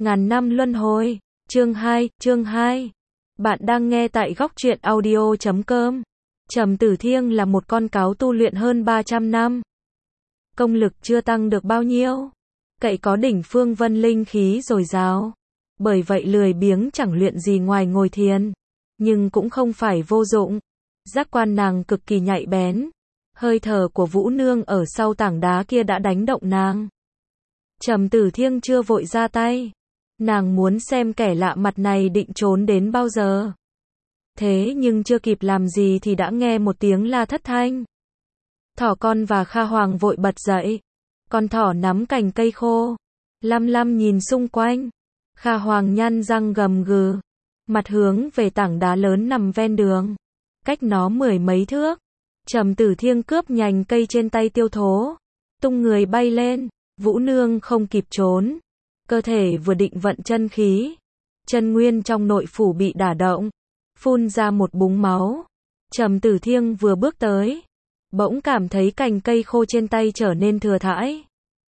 Ngàn năm luân hồi. Chương 2. Bạn đang nghe tại góc truyện audio.com. Trầm Tử Thiêng là một con cáo tu luyện hơn 300 năm. Công lực chưa tăng được bao nhiêu. Cậy có đỉnh phương vân linh khí dồi dào. Bởi vậy lười biếng chẳng luyện gì ngoài ngồi thiền. Nhưng cũng không phải vô dụng. Giác quan nàng cực kỳ nhạy bén. Hơi thở của Vũ Nương ở sau tảng đá kia đã đánh động nàng. Trầm Tử Thiêng chưa vội ra tay. Nàng muốn xem kẻ lạ mặt này định trốn đến bao giờ. Thế nhưng chưa kịp làm gì thì đã nghe một tiếng la thất thanh. Thỏ con và Kha Hoàng vội bật dậy. Con thỏ nắm cành cây khô. Lăm nhìn xung quanh. Kha Hoàng nhăn răng gầm gừ. Mặt hướng về tảng đá lớn nằm ven đường. Cách nó 10 mấy thước. Trầm Tử Thiêng cướp nhành cây trên tay Tiêu Thố. Tung người bay lên. Vũ Nương không kịp trốn. Cơ thể vừa định vận chân khí. Chân nguyên trong nội phủ bị đả động. Phun ra một búng máu. Trầm Tử Thiêng vừa bước tới. Bỗng cảm thấy cành cây khô trên tay trở nên thừa thãi.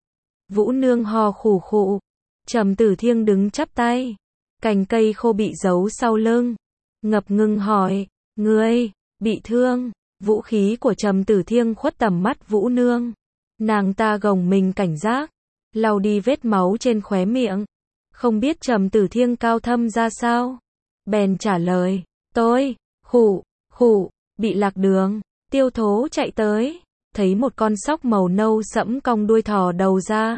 Vũ Nương ho khủ khụ. Trầm Tử Thiêng đứng chắp tay. Cành cây khô bị giấu sau lưng. Ngập ngừng hỏi. Ngươi, bị thương. Vũ khí của Trầm Tử Thiêng khuất tầm mắt Vũ Nương. Nàng ta gồng mình cảnh giác. Lau đi vết máu trên khóe miệng. Không biết Trầm Tử Thiêng cao thâm ra sao. Bèn trả lời. Tôi, khủ, bị lạc đường. Tiêu Thố chạy tới. Thấy một con sóc màu nâu sẫm cong đuôi thò đầu ra.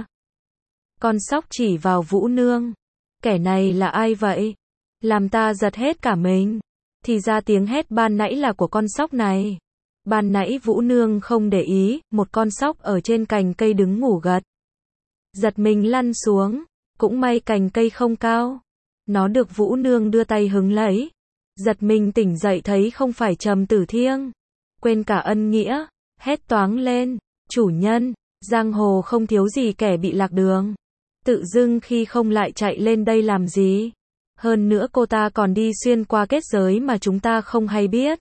Con sóc chỉ vào Vũ Nương. Kẻ này là ai vậy? Làm ta giật hết cả mình. Thì ra tiếng hét ban nãy là của con sóc này. Ban nãy Vũ Nương không để ý, một con sóc ở trên cành cây đứng ngủ gật. Giật mình lăn xuống, cũng may cành cây không cao. Nó được Vũ Nương đưa tay hứng lấy. Giật mình tỉnh dậy thấy không phải Trầm Tử Thiêng. Quên cả ân nghĩa, hét toáng lên. Chủ nhân, giang hồ không thiếu gì kẻ bị lạc đường. Tự dưng khi không lại chạy lên đây làm gì. Hơn nữa cô ta còn đi xuyên qua kết giới mà chúng ta không hay biết.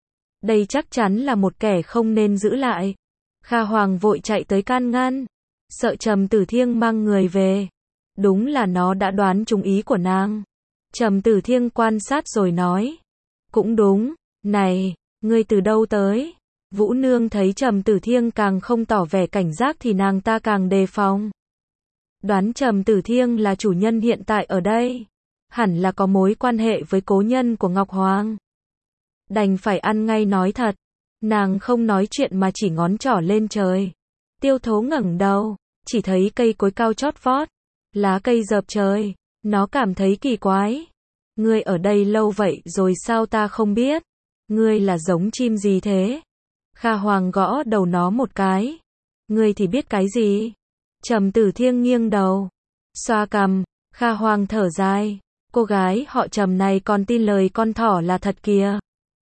Đây chắc chắn là một kẻ không nên giữ lại. Kha Hoàng vội chạy tới can ngăn. Sợ Trầm Tử Thiêng mang người về. Đúng là nó đã đoán trúng ý của nàng. Trầm Tử Thiêng quan sát rồi nói. Cũng đúng, này, ngươi từ đâu tới? Vũ Nương thấy Trầm Tử Thiêng càng không tỏ vẻ cảnh giác thì nàng ta càng đề phòng. Đoán Trầm Tử Thiêng là chủ nhân hiện tại ở đây. Hẳn là có mối quan hệ với cố nhân của Ngọc Hoàng. Đành phải ăn ngay nói thật. Nàng không nói chuyện mà chỉ ngón trỏ lên trời. Tiêu Thố ngẩng đầu, chỉ thấy cây cối cao chót vót, lá cây rợp trời. Nó cảm thấy kỳ quái. Ngươi ở đây lâu vậy rồi sao ta không biết? Ngươi là giống chim gì thế? Kha Hoàng gõ đầu nó một cái. Ngươi thì biết cái gì? Trầm Tử Thiêng nghiêng đầu, xoa cằm. Kha Hoàng thở dài. Cô gái họ Trầm này còn tin lời con thỏ là thật kìa.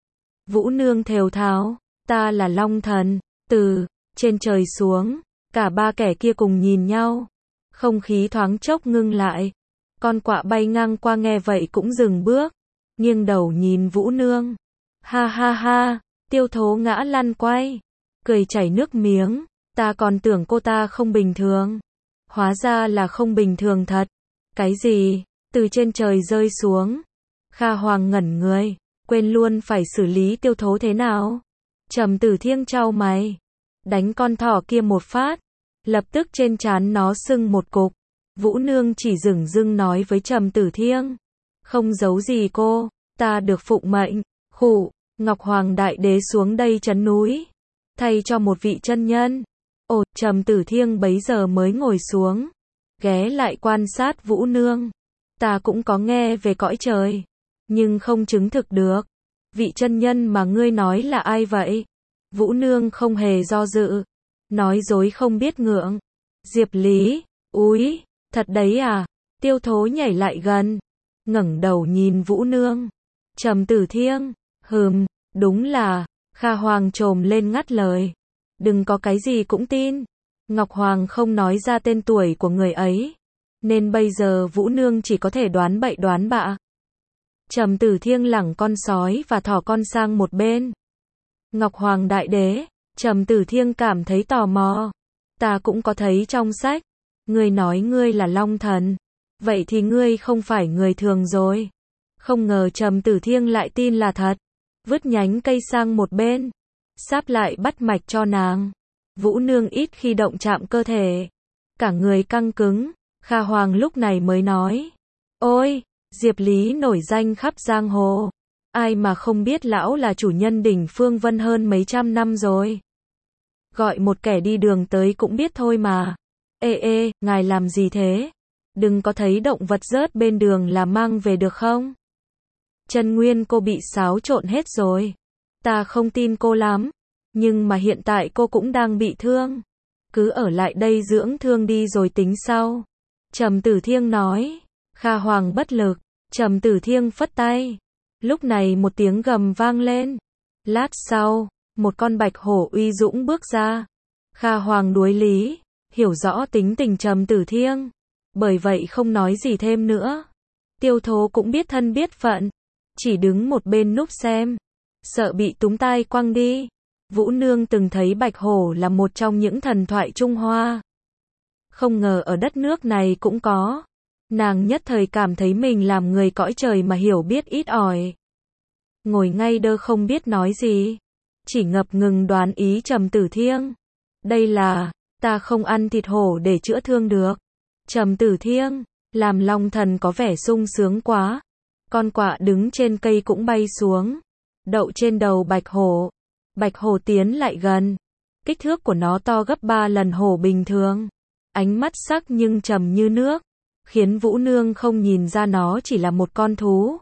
Vũ Nương thều thào. Ta là Long Thần. Từ trên trời xuống. Cả ba kẻ kia cùng nhìn nhau. Không khí thoáng chốc ngưng lại. Con quạ bay ngang qua nghe vậy cũng dừng bước. Nghiêng đầu nhìn Vũ Nương. Ha ha ha. Tiêu Thố ngã lăn quay. Cười chảy nước miếng. Ta còn tưởng cô ta không bình thường. Hóa ra là không bình thường thật. Cái gì? Từ trên trời rơi xuống. Kha Hoàng ngẩn người. Quên luôn phải xử lý Tiêu Thố thế nào. Trầm Tử Thiêng chau mày. Đánh con thỏ kia một phát. Lập tức trên trán nó sưng một cục. Vũ Nương chỉ dửng dưng nói với Trầm Tử Thiêng. Không giấu gì cô. Ta được phụng mệnh. Ngọc Hoàng Đại Đế xuống đây trấn núi. Thay cho một vị chân nhân. Ồ, Trầm Tử Thiêng bấy giờ mới ngồi xuống. Ghé lại quan sát Vũ Nương. Ta cũng có nghe về cõi trời. Nhưng không chứng thực được. Vị chân nhân mà ngươi nói là ai vậy? Vũ Nương không hề do dự. Nói dối không biết ngượng. Diệp Lý. Úi, thật đấy à? Tiêu Thố nhảy lại gần. Ngẩng đầu nhìn Vũ Nương. Trầm Tử Thiêng. Đúng là. Kha Hoàng trồm lên ngắt lời. Đừng có cái gì cũng tin. Ngọc Hoàng không nói ra tên tuổi của người ấy. Nên bây giờ Vũ Nương chỉ có thể đoán bậy đoán bạ. Trầm Tử Thiêng lẳng con sói và thỏ con sang một bên. Ngọc Hoàng Đại Đế. Trầm Tử Thiêng cảm thấy tò mò. Ta cũng có thấy trong sách. Ngươi nói ngươi là Long Thần. Vậy thì ngươi không phải người thường rồi. Không ngờ Trầm Tử Thiêng lại tin là thật. Vứt nhánh cây sang một bên. Sáp lại bắt mạch cho nàng. Vũ Nương ít khi động chạm cơ thể. Cả người căng cứng. Kha Hoàng lúc này mới nói. Ôi, Diệp Lý nổi danh khắp giang hồ. Ai mà không biết lão là chủ nhân đỉnh Phương Vân hơn mấy trăm năm rồi. Gọi một kẻ đi đường tới cũng biết thôi mà. Ê, ngài làm gì thế? Đừng có thấy động vật rớt bên đường là mang về được không? Chân nguyên cô bị xáo trộn hết rồi. Ta không tin cô lắm. Nhưng mà hiện tại cô cũng đang bị thương. Cứ ở lại đây dưỡng thương đi rồi tính sau. Trầm Tử Thiêng nói. Kha Hoàng bất lực. Trầm Tử Thiêng phất tay. Lúc này một tiếng gầm vang lên. Lát sau, một con bạch hổ uy dũng bước ra. Kha Hoàng đuối lý, hiểu rõ tính tình Trầm Tử Thiêng. Bởi vậy không nói gì thêm nữa. Tiêu Thố cũng biết thân biết phận. Chỉ đứng một bên núp xem. Sợ bị túng tai quăng đi. Vũ Nương từng thấy bạch hổ là một trong những thần thoại Trung Hoa. Không ngờ ở đất nước này cũng có. Nàng nhất thời cảm thấy mình làm người cõi trời mà hiểu biết ít ỏi. Ngồi ngay đơ không biết nói gì. Chỉ ngập ngừng đoán ý Trầm Tử Thiêng. Đây là, ta không ăn thịt hổ để chữa thương được. Trầm Tử Thiêng, làm Long Thần có vẻ sung sướng quá. Con quạ đứng trên cây cũng bay xuống. Đậu trên đầu bạch hổ. Bạch hổ tiến lại gần. Kích thước của nó to gấp 3 lần hổ bình thường. Ánh mắt sắc nhưng trầm như nước. Khiến Vũ Nương không nhìn ra nó chỉ là một con thú.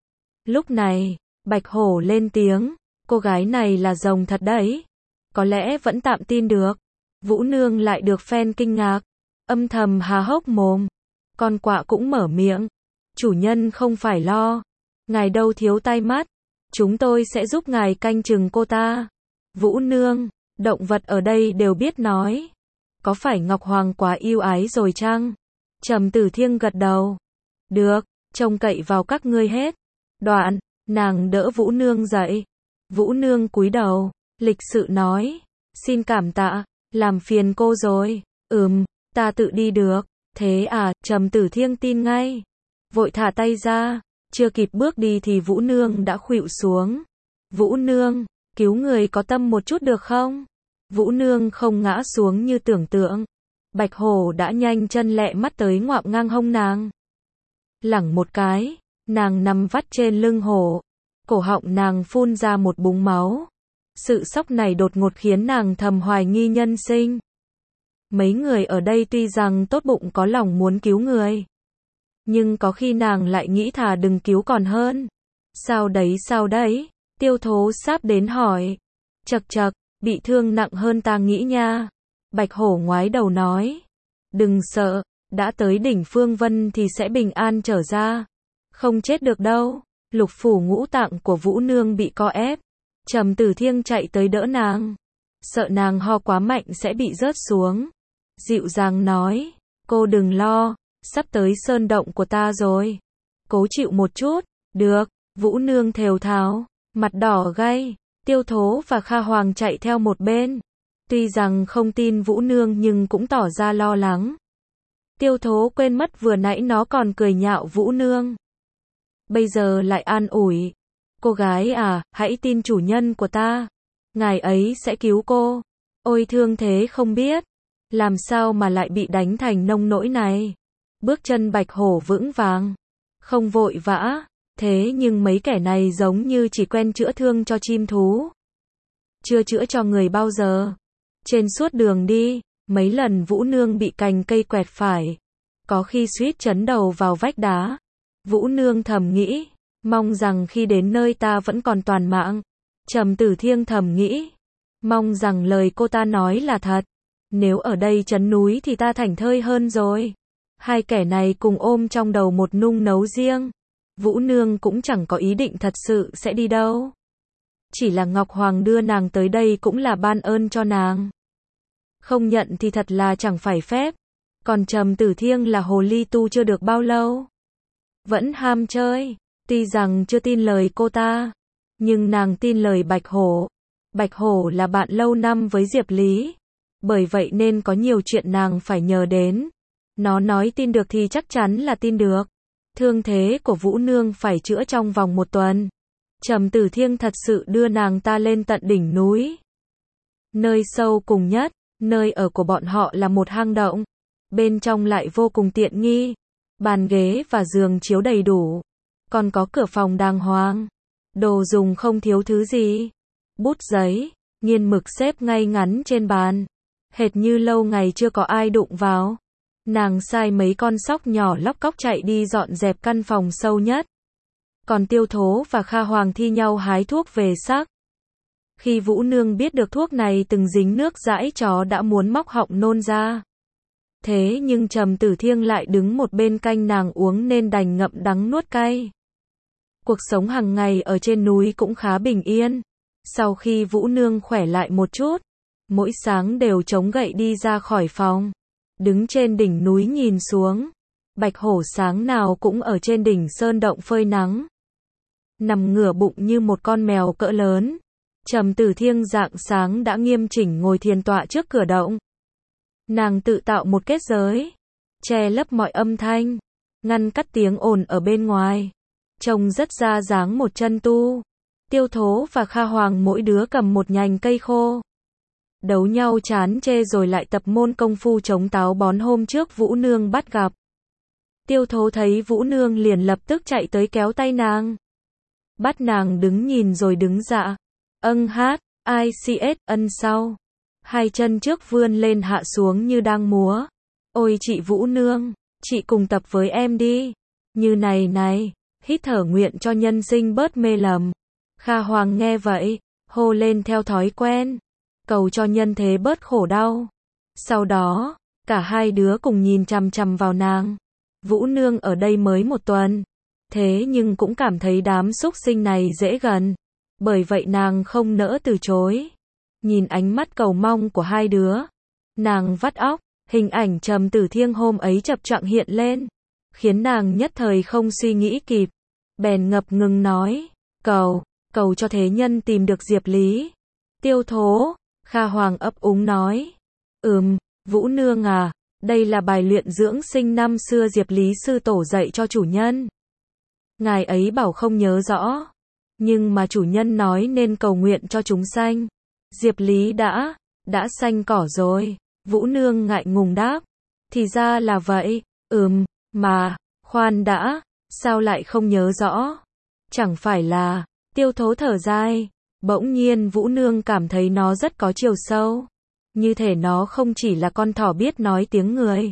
Lúc này, bạch hổ lên tiếng. Cô gái này là rồng thật đấy. Có lẽ vẫn tạm tin được. Vũ Nương lại được phen kinh ngạc. Âm thầm há hốc mồm. Con quạ cũng mở miệng. Chủ nhân không phải lo. Ngài đâu thiếu tai mắt. Chúng tôi sẽ giúp ngài canh chừng cô ta. Vũ Nương, động vật ở đây đều biết nói. Có phải Ngọc Hoàng quá yêu ái rồi chăng? Trầm Tử Thiêng gật đầu. Được, trông cậy vào các ngươi hết. Đoạn, nàng đỡ Vũ Nương dậy. Vũ Nương cúi đầu, lịch sự nói. Xin cảm tạ, làm phiền cô rồi. Ta tự đi được. Thế à, Trầm Tử Thiêng tin ngay. Vội thả tay ra. Chưa kịp bước đi thì Vũ Nương đã khuỵu xuống. Vũ Nương, cứu người có tâm một chút được không? Vũ Nương không ngã xuống như tưởng tượng. Bạch hổ đã nhanh chân lẹ mắt tới ngoạm ngang hông nàng. Lẳng một cái, nàng nằm vắt trên lưng hổ. Cổ họng nàng phun ra một búng máu. Sự sốc này đột ngột khiến nàng thầm hoài nghi nhân sinh. Mấy người ở đây tuy rằng tốt bụng có lòng muốn cứu người. Nhưng có khi nàng lại nghĩ thà đừng cứu còn hơn. Sao đấy? Tiêu Thố sáp đến hỏi. Chậc, bị thương nặng hơn ta nghĩ nha. Bạch hổ ngoái đầu nói. Đừng sợ, đã tới đỉnh Phương Vân thì sẽ bình an trở ra. Không chết được đâu. Lục phủ ngũ tạng của Vũ Nương bị co ép. Trầm Tử Thiêng chạy tới đỡ nàng. Sợ nàng ho quá mạnh sẽ bị rớt xuống. Dịu dàng nói. Cô đừng lo, sắp tới sơn động của ta rồi. Cố chịu một chút. Được, Vũ Nương thều thào, mặt đỏ gay. Tiêu Thố và Kha Hoàng chạy theo một bên. Tuy rằng không tin Vũ Nương nhưng cũng tỏ ra lo lắng. Tiêu Thố quên mất vừa nãy nó còn cười nhạo Vũ Nương. Bây giờ lại an ủi. Cô gái à, hãy tin chủ nhân của ta. Ngài ấy sẽ cứu cô. Ôi thương thế không biết. Làm sao mà lại bị đánh thành nông nỗi này. Bước chân bạch hổ vững vàng. Không vội vã. Thế nhưng mấy kẻ này giống như chỉ quen chữa thương cho chim thú. Chưa chữa cho người bao giờ. Trên suốt đường đi, mấy lần Vũ Nương bị cành cây quẹt phải. Có khi suýt chấn đầu vào vách đá. Vũ Nương thầm nghĩ. Mong rằng khi đến nơi ta vẫn còn toàn mạng. Trầm Tử Thiêng thầm nghĩ. Mong rằng lời cô ta nói là thật. Nếu ở đây trấn núi thì ta thảnh thơi hơn rồi. Hai kẻ này cùng ôm trong đầu một nung nấu riêng. Vũ Nương cũng chẳng có ý định thật sự sẽ đi đâu. Chỉ là Ngọc Hoàng đưa nàng tới đây cũng là ban ơn cho nàng. Không nhận thì thật là chẳng phải phép. Còn Trầm Tử Thiêng là hồ ly tu chưa được bao lâu. Vẫn ham chơi. Tuy rằng chưa tin lời cô ta. Nhưng nàng tin lời Bạch Hổ. Bạch Hổ là bạn lâu năm với Diệp Lý. Bởi vậy nên có nhiều chuyện nàng phải nhờ đến. Nó nói tin được thì chắc chắn là tin được. Thương thế của Vũ Nương phải chữa trong vòng 1 tuần. Trầm Tử Thiêng thật sự đưa nàng ta lên tận đỉnh núi. Nơi sâu cùng nhất, nơi ở của bọn họ là một hang động. Bên trong lại vô cùng tiện nghi. Bàn ghế và giường chiếu đầy đủ. Còn có cửa phòng đàng hoàng. Đồ dùng không thiếu thứ gì. Bút giấy, nghiên mực xếp ngay ngắn trên bàn. Hệt như lâu ngày chưa có ai đụng vào. Nàng sai mấy con sóc nhỏ lóc cóc chạy đi dọn dẹp căn phòng sâu nhất. Còn Tiêu Thố và Kha Hoàng thi nhau hái thuốc về sắc. Khi Vũ Nương biết được thuốc này từng dính nước dãi chó đã muốn móc họng nôn ra. Thế nhưng Trầm Tử Thiêng lại đứng một bên canh nàng uống nên đành ngậm đắng nuốt cay. Cuộc sống hàng ngày ở trên núi cũng khá bình yên. Sau khi Vũ Nương khỏe lại một chút, mỗi sáng đều chống gậy đi ra khỏi phòng. Đứng trên đỉnh núi nhìn xuống. Bạch hổ sáng nào cũng ở trên đỉnh sơn động phơi nắng. Nằm ngửa bụng như một con mèo cỡ lớn. Trầm Tử Thiêng rạng sáng đã nghiêm chỉnh ngồi thiền tọa trước cửa động. Nàng tự tạo một kết giới, che lấp mọi âm thanh, ngăn cắt tiếng ồn ở bên ngoài. Trông rất ra dáng một chân tu. Tiêu Thố và Kha Hoàng mỗi đứa cầm một nhành cây khô. Đấu nhau chán chê rồi lại tập môn công phu chống táo bón hôm trước Vũ Nương bắt gặp. Tiêu Thố thấy Vũ Nương liền lập tức chạy tới kéo tay nàng. Bắt nàng đứng nhìn rồi đứng dạ. Hát, ICS, ân sau. Hai chân trước vươn lên hạ xuống như đang múa. Ôi chị Vũ Nương, chị cùng tập với em đi. Như này này, hít thở nguyện cho nhân sinh bớt mê lầm. Kha Hoàng nghe vậy, hô lên theo thói quen. Cầu cho nhân thế bớt khổ đau. Sau đó, cả hai đứa cùng nhìn chằm chằm vào nàng. Vũ Nương ở đây mới 1 tuần. Thế nhưng cũng cảm thấy đám súc sinh này dễ gần. Bởi vậy nàng không nỡ từ chối. Nhìn ánh mắt cầu mong của hai đứa. Nàng vắt óc, hình ảnh Trầm Tử Thiêng hôm ấy chập choạng hiện lên. Khiến nàng nhất thời không suy nghĩ kịp. Bèn ngập ngừng nói. Cầu cho thế nhân tìm được Diệp Lý. Tiêu Thố, Kha Hoàng ấp úng nói. Vũ Nương à, đây là bài luyện dưỡng sinh năm xưa Diệp Lý sư tổ dạy cho chủ nhân. Ngài ấy bảo không nhớ rõ. Nhưng mà chủ nhân nói nên cầu nguyện cho chúng sanh. Diệp Lý đã xanh cỏ rồi. Vũ Nương ngại ngùng đáp. Thì ra là vậy, mà, khoan đã, sao lại không nhớ rõ? Chẳng phải là, Tiêu Thố thở dài. Bỗng nhiên Vũ Nương cảm thấy nó rất có chiều sâu. Như thể nó không chỉ là con thỏ biết nói tiếng người.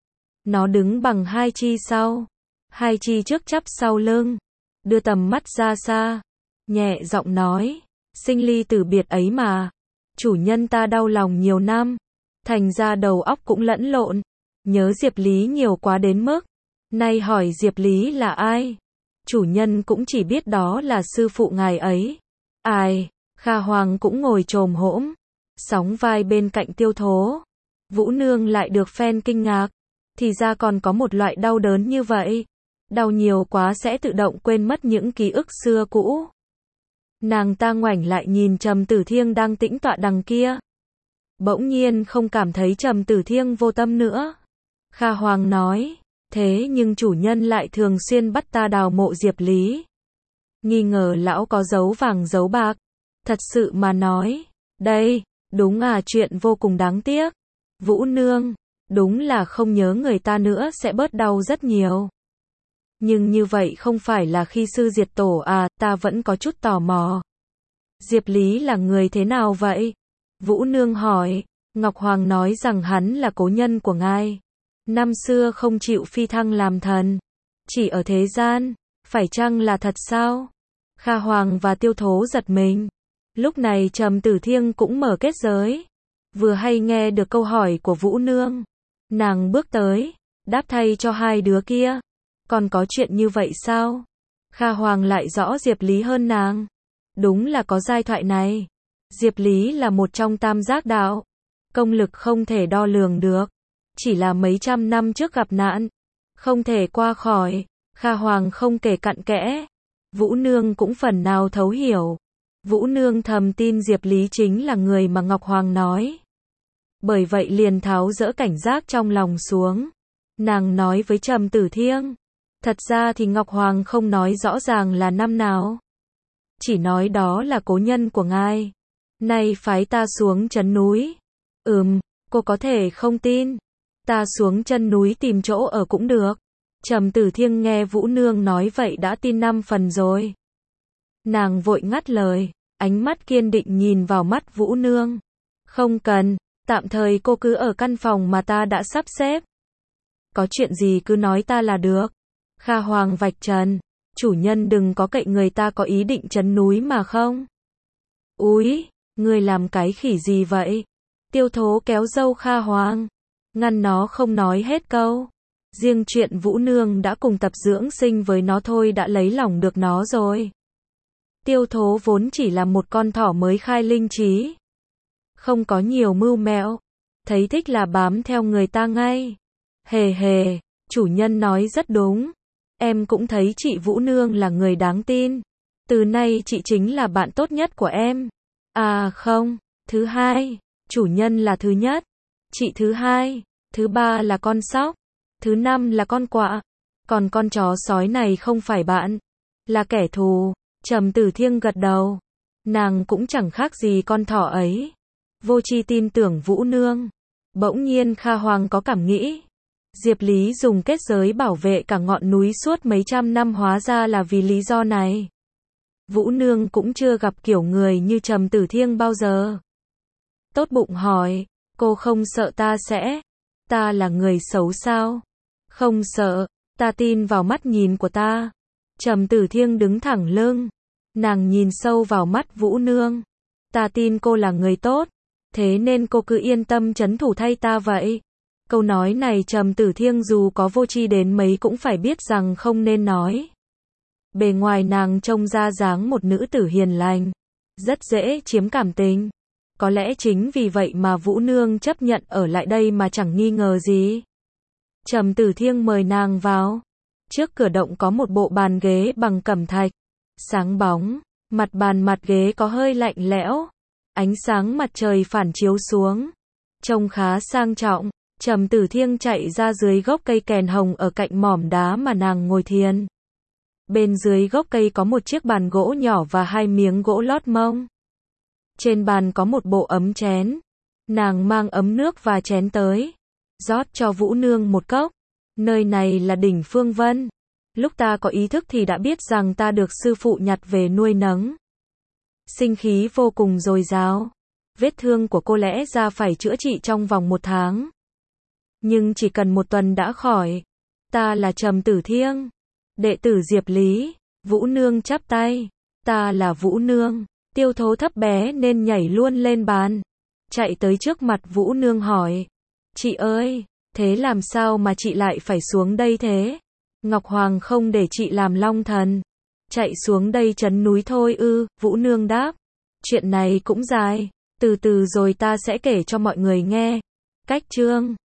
Nó đứng bằng hai chi sau. Hai chi trước chắp sau lưng. Đưa tầm mắt ra xa. Nhẹ giọng nói. Sinh ly tử biệt ấy mà. Chủ nhân ta đau lòng nhiều năm. Thành ra đầu óc cũng lẫn lộn. Nhớ Diệp Lý nhiều quá đến mức. Nay hỏi Diệp Lý là ai? Chủ nhân cũng chỉ biết đó là sư phụ ngài ấy. Ai? Kha Hoàng cũng ngồi chồm hổm. Sóng vai bên cạnh Tiêu Thố. Vũ Nương lại được phen kinh ngạc. Thì ra còn có một loại đau đớn như vậy. Đau nhiều quá sẽ tự động quên mất những ký ức xưa cũ. Nàng ta ngoảnh lại nhìn Trầm Tử Thiêng đang tĩnh tọa đằng kia. Bỗng nhiên không cảm thấy Trầm Tử Thiêng vô tâm nữa. Kha Hoàng nói. Thế nhưng chủ nhân lại thường xuyên bắt ta đào mộ Diệp Lý. Nghi ngờ lão có giấu vàng giấu bạc. Thật sự mà nói. Đây, đúng là chuyện vô cùng đáng tiếc. Vũ Nương, đúng là không nhớ người ta nữa sẽ bớt đau rất nhiều. Nhưng như vậy không phải là khi sư diệt tổ à, ta vẫn có chút tò mò. Diệp Lý là người thế nào vậy? Vũ Nương hỏi. Ngọc Hoàng nói rằng hắn là cố nhân của ngài. Năm xưa không chịu phi thăng làm thần. Chỉ ở thế gian. Phải chăng là thật sao? Kha Hoàng và Tiêu Thố giật mình. Lúc này Trầm Tử Thiêng cũng mở kết giới. Vừa hay nghe được câu hỏi của Vũ Nương. Nàng bước tới. Đáp thay cho hai đứa kia. Còn có chuyện như vậy sao? Kha Hoàng lại rõ Diệp Lý hơn nàng. Đúng là có giai thoại này. Diệp Lý là một trong tam giác đạo. Công lực không thể đo lường được. Chỉ là mấy trăm năm trước gặp nạn. Không thể qua khỏi. Kha Hoàng không kể cặn kẽ. Vũ Nương cũng phần nào thấu hiểu. Vũ Nương thầm tin Diệp Lý chính là người mà Ngọc Hoàng nói. Bởi vậy liền tháo dỡ cảnh giác trong lòng xuống. Nàng nói với Trầm Tử Thiêng. Thật ra thì Ngọc Hoàng không nói rõ ràng là năm nào. Chỉ nói đó là cố nhân của ngài. Nay phái ta xuống trấn núi. Cô có thể không tin. Ta xuống chân núi tìm chỗ ở cũng được. Trầm Tử Thiêng nghe Vũ Nương nói vậy đã tin 5 phần rồi. Nàng vội ngắt lời, ánh mắt kiên định nhìn vào mắt Vũ Nương. Không cần, tạm thời cô cứ ở căn phòng mà ta đã sắp xếp. Có chuyện gì cứ nói ta là được. Kha Hoàng vạch trần, chủ nhân đừng có cậy người ta có ý định trấn núi mà không. Úi, ngươi làm cái khỉ gì vậy? Tiêu Thố kéo râu Kha Hoàng, ngăn nó không nói hết câu. Riêng chuyện Vũ Nương đã cùng tập dưỡng sinh với nó thôi đã lấy lòng được nó rồi. Tiêu Thố vốn chỉ là một con thỏ mới khai linh trí. Không có nhiều mưu mẹo. Thấy thích là bám theo người ta ngay. Hề hề, chủ nhân nói rất đúng. Em cũng thấy chị Vũ Nương là người đáng tin. Từ nay chị chính là bạn tốt nhất của em. À không, thứ hai, chủ nhân là thứ nhất. Chị thứ hai, thứ ba là con sóc. Thứ năm là con quạ. Còn con chó sói này không phải bạn, là kẻ thù. Trầm Tử Thiêng gật đầu. Nàng cũng chẳng khác gì con thỏ ấy. Vô tri tin tưởng Vũ Nương. Bỗng nhiên Kha Hoàng có cảm nghĩ. Diệp Lý dùng kết giới bảo vệ cả ngọn núi suốt mấy trăm năm hóa ra là vì lý do này. Vũ Nương cũng chưa gặp kiểu người như Trầm Tử Thiêng bao giờ. Tốt bụng hỏi, cô không sợ ta sẽ? Ta là người xấu sao? Không sợ, ta tin vào mắt nhìn của ta. Trầm Tử Thiêng đứng thẳng lưng. Nàng nhìn sâu vào mắt Vũ Nương. Ta tin cô là người tốt. Thế nên cô cứ yên tâm trấn thủ thay ta vậy. Câu nói này Trầm Tử Thiêng dù có vô tri đến mấy cũng phải biết rằng không nên nói. Bề ngoài nàng trông ra dáng một nữ tử hiền lành. Rất dễ chiếm cảm tình. Có lẽ chính vì vậy mà Vũ Nương chấp nhận ở lại đây mà chẳng nghi ngờ gì. Trầm Tử Thiêng mời nàng vào. Trước cửa động có một bộ bàn ghế bằng cẩm thạch. Sáng bóng, mặt bàn mặt ghế có hơi lạnh lẽo. Ánh sáng mặt trời phản chiếu xuống. Trông khá sang trọng. Trầm Tử Thiêng chạy ra dưới gốc cây kèn hồng ở cạnh mỏm đá mà nàng ngồi thiền. Bên dưới gốc cây có một chiếc bàn gỗ nhỏ và 2 miếng gỗ lót mông. Trên bàn có một bộ ấm chén. Nàng mang ấm nước và chén tới. Rót cho Vũ Nương một cốc. Nơi này là đỉnh Phương Vân. Lúc ta có ý thức thì đã biết rằng ta được sư phụ nhặt về nuôi nấng. Sinh khí vô cùng dồi dào. Vết thương của cô lẽ ra phải chữa trị trong vòng 1 tháng. Nhưng chỉ cần 1 tuần đã khỏi. Ta là Trầm Tử Thiêng. Đệ tử Diệp Lý. Vũ Nương chắp tay. Ta là Vũ Nương. Tiêu Thố thấp bé nên nhảy luôn lên bàn. Chạy tới trước mặt Vũ Nương hỏi. Chị ơi, thế làm sao mà chị lại phải xuống đây thế? Ngọc Hoàng không để chị làm long thần. Chạy xuống đây trấn núi thôi ư? Vũ Nương đáp. Chuyện này cũng dài. Từ từ rồi ta sẽ kể cho mọi người nghe. Cách chương